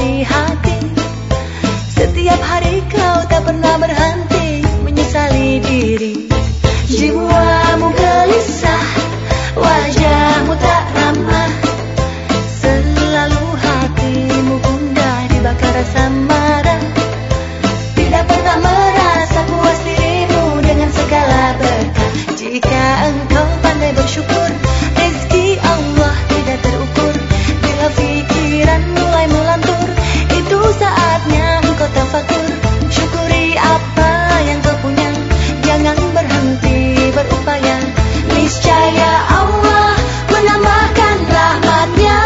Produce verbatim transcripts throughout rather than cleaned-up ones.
dari hati. Setiap hari kau tak pernah berhenti menyesali diri. Jiwamu gelisah, wajahmu tak ramah, selalu hatimu gundah dibakar rasa marah. Tidak pernah merasa puas dirimu dengan segala berkah. Jika engkau pandai bersyukur, rezeki Allah tidak terukur. Bila pikiran mulai melantur, itu saatnya engkau tafakur. Syukuri apa yang kau punya, jangan berhenti berupaya. Niscaya Allah menambahkan rahmat-Nya.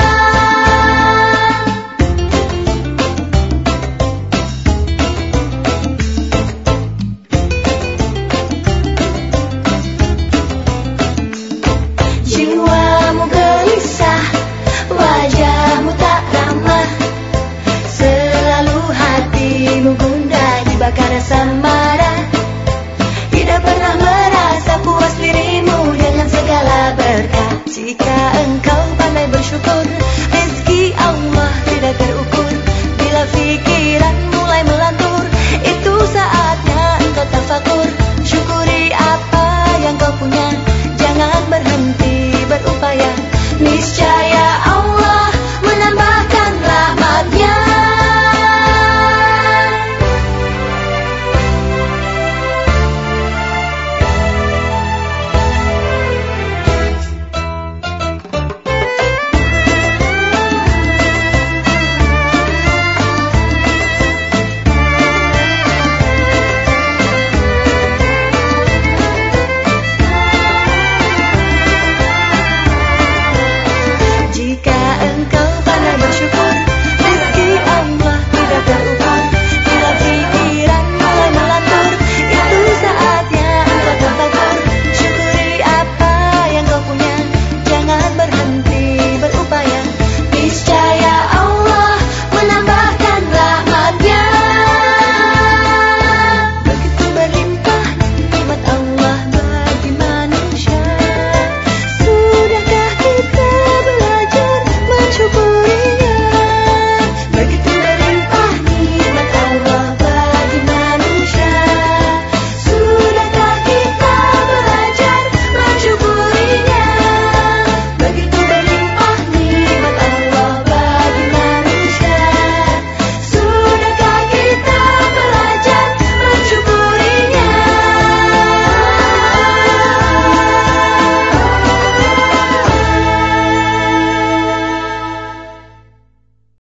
Jiwamu gelisah, wajahmu tak ramah, selalu hatimu gundah dibakar rasa marah. Tidak pernah merasa puas dirimu dengan segala berkah. Jika engkau pandai bersyukur,